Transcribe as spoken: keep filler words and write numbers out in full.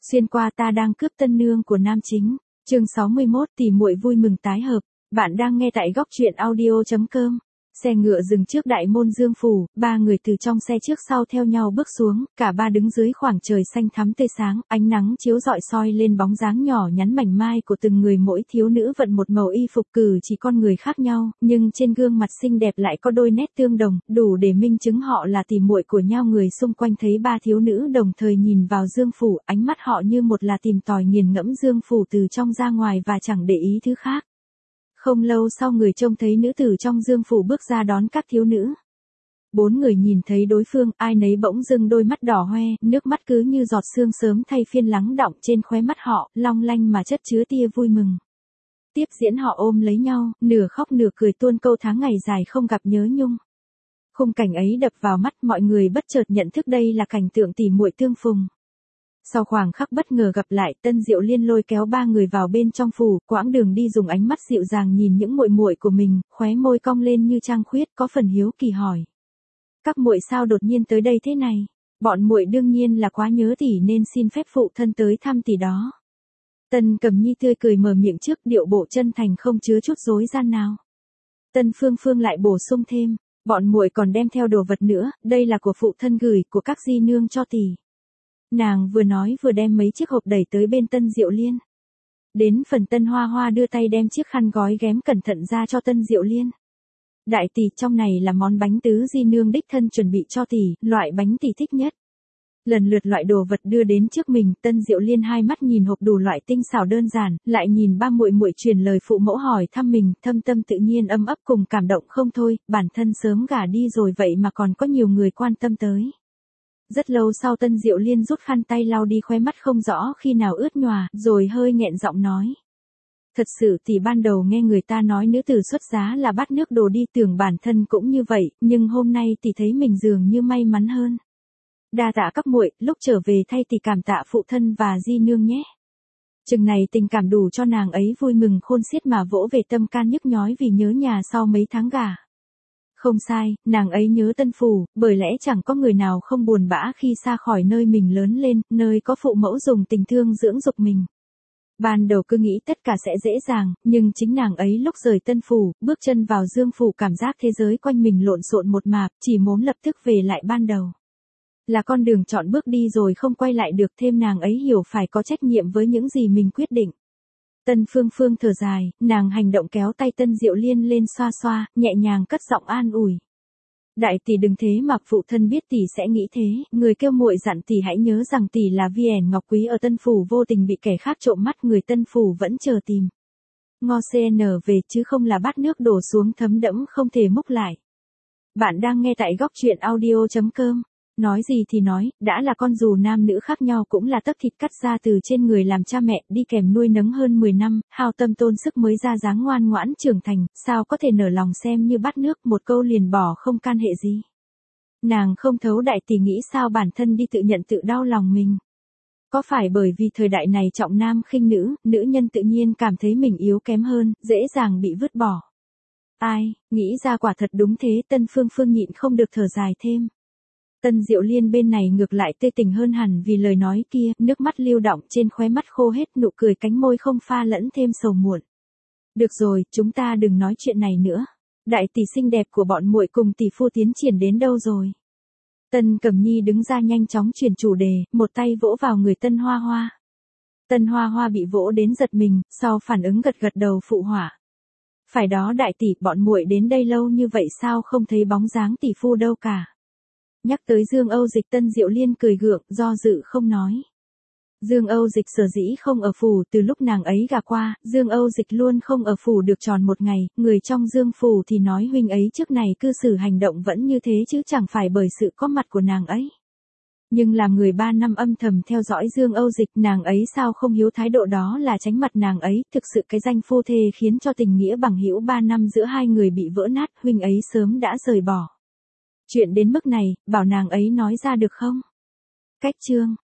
Xuyên qua ta đang cướp tân nương của nam chính. Chương sáu mươi mốt tỷ muội vui mừng tái hợp. Bạn đang nghe tại góc truyện audio chấm com. Xe ngựa dừng trước đại môn Dương phủ, ba người từ trong xe trước sau theo nhau bước xuống, cả ba đứng dưới khoảng trời xanh thắm tươi sáng, ánh nắng chiếu rọi soi lên bóng dáng nhỏ nhắn mảnh mai của từng người, mỗi thiếu nữ vận một màu y phục cử chỉ con người khác nhau, nhưng trên gương mặt xinh đẹp lại có đôi nét tương đồng, đủ để minh chứng họ là tỷ muội của nhau. Người xung quanh thấy ba thiếu nữ đồng thời nhìn vào Dương phủ, ánh mắt họ như một là tìm tòi nghiền ngẫm Dương phủ từ trong ra ngoài và chẳng để ý thứ khác. Không lâu sau, người trông thấy nữ tử trong Dương phủ bước ra đón các thiếu nữ. Bốn người nhìn thấy đối phương, ai nấy bỗng dưng đôi mắt đỏ hoe, nước mắt cứ như giọt sương sớm thay phiên lắng đọng trên khóe mắt họ, long lanh mà chất chứa tia vui mừng. Tiếp diễn họ ôm lấy nhau, nửa khóc nửa cười tuôn câu tháng ngày dài không gặp nhớ nhung. Khung cảnh ấy đập vào mắt, mọi người bất chợt nhận thức đây là cảnh tượng tỷ muội tương phùng. Sau khoảng khắc bất ngờ gặp lại, Tân Diệu Liên lôi kéo ba người vào bên trong phủ, quãng đường đi dùng ánh mắt dịu dàng nhìn những muội muội của mình, khóe môi cong lên như trăng khuyết, có phần hiếu kỳ hỏi: "Các muội sao đột nhiên tới đây thế này?" "Bọn muội đương nhiên là quá nhớ tỷ nên xin phép phụ thân tới thăm tỷ đó." Tân Cẩm Nhi tươi cười mở miệng trước, điệu bộ chân thành không chứa chút dối gian nào. Tân Phương Phương lại bổ sung thêm: "Bọn muội còn đem theo đồ vật nữa, đây là của phụ thân gửi của các di nương cho tỷ." Nàng vừa nói vừa đem mấy chiếc hộp đẩy tới bên Tân Diệu Liên. Đến phần Tân Hoa Hoa đưa tay đem chiếc khăn gói ghém cẩn thận ra cho Tân Diệu Liên. "Đại tỷ, trong này là món bánh tứ di nương đích thân chuẩn bị cho tỷ, loại bánh tỷ thích nhất." Lần lượt loại đồ vật đưa đến trước mình, Tân Diệu Liên hai mắt nhìn hộp đủ loại tinh xảo đơn giản, lại nhìn ba muội muội truyền lời phụ mẫu hỏi thăm mình, thâm tâm tự nhiên ấm ấp cùng cảm động không thôi, bản thân sớm gả đi rồi vậy mà còn có nhiều người quan tâm tới. Rất lâu sau, Tân Diệu Liên rút khăn tay lau đi khóe mắt không rõ khi nào ướt nhòa, rồi hơi nghẹn giọng nói: "Thật sự tỷ ban đầu nghe người ta nói nữ tử xuất giá là bát nước đổ đi, tưởng bản thân cũng như vậy, nhưng hôm nay tỷ thấy mình dường như may mắn hơn. Đa tạ các muội, lúc trở về thay tỷ cảm tạ phụ thân và di nương nhé." Chừng này tình cảm đủ cho nàng ấy vui mừng khôn xiết mà vỗ về tâm can nhức nhói vì nhớ nhà sau mấy tháng gả. Không sai, nàng ấy nhớ Tân phủ, bởi lẽ chẳng có người nào không buồn bã khi xa khỏi nơi mình lớn lên, nơi có phụ mẫu dùng tình thương dưỡng dục mình. Ban đầu cứ nghĩ tất cả sẽ dễ dàng, nhưng chính nàng ấy lúc rời Tân phủ, bước chân vào Dương phủ cảm giác thế giới quanh mình lộn xộn một mạp, chỉ muốn lập tức về lại ban đầu. Là con đường chọn bước đi rồi không quay lại được, thêm nàng ấy hiểu phải có trách nhiệm với những gì mình quyết định. Tân Phương Phương thở dài, nàng hành động kéo tay Tân Diệu Liên lên xoa xoa, nhẹ nhàng cất giọng an ủi: "Đại tỷ đừng thế mà, phụ thân biết tỷ sẽ nghĩ thế, người kêu muội dặn tỷ hãy nhớ rằng tỷ là viên ngọc quý ở Tân phủ vô tình bị kẻ khác trộm mắt, người Tân phủ vẫn chờ tìm ngo cn về chứ không là bát nước đổ xuống thấm đẫm không thể múc lại." Bạn đang nghe tại góc truyện audio chấm com. Nói gì thì nói, đã là con dù nam nữ khác nhau cũng là tấc thịt cắt ra từ trên người làm cha mẹ, đi kèm nuôi nấng hơn mười năm, hao tâm tôn sức mới ra dáng ngoan ngoãn trưởng thành, sao có thể nở lòng xem như bát nước, một câu liền bỏ không can hệ gì. Nàng không thấu đại tỷ nghĩ sao bản thân đi tự nhận tự đau lòng mình. Có phải bởi vì thời đại này trọng nam khinh nữ, nữ nhân tự nhiên cảm thấy mình yếu kém hơn, dễ dàng bị vứt bỏ. Ai, nghĩ ra quả thật đúng thế. Tân Phương Phương nhịn không được thở dài thêm. Tân Diệu Liên bên này ngược lại tê tỉnh hơn hẳn vì lời nói kia, nước mắt lưu đọng trên khóe mắt khô hết, nụ cười cánh môi không pha lẫn thêm sầu muộn. "Được rồi, chúng ta đừng nói chuyện này nữa. Đại tỷ xinh đẹp của bọn muội cùng tỷ phu tiến triển đến đâu rồi?" Tân Cẩm Nhi đứng ra nhanh chóng chuyển chủ đề, một tay vỗ vào người Tân Hoa Hoa. Tân Hoa Hoa bị vỗ đến giật mình, sau phản ứng gật gật đầu phụ họa: "Phải đó đại tỷ, bọn muội đến đây lâu như vậy sao không thấy bóng dáng tỷ phu đâu cả." Nhắc tới Dương Âu Dịch, Tân Diệu Liên cười gượng, do dự không nói. Dương Âu Dịch sở dĩ không ở phủ, từ lúc nàng ấy gả qua, Dương Âu Dịch luôn không ở phủ được tròn một ngày, người trong Dương phủ thì nói huynh ấy trước này cư xử hành động vẫn như thế chứ chẳng phải bởi sự có mặt của nàng ấy. Nhưng làm người ba năm âm thầm theo dõi Dương Âu Dịch, nàng ấy sao không hiếu thái độ đó là tránh mặt nàng ấy, thực sự cái danh phu thê khiến cho tình nghĩa bằng hữu ba năm giữa hai người bị vỡ nát, huynh ấy sớm đã rời bỏ. Chuyện đến mức này, bảo nàng ấy nói ra được không? Cách chương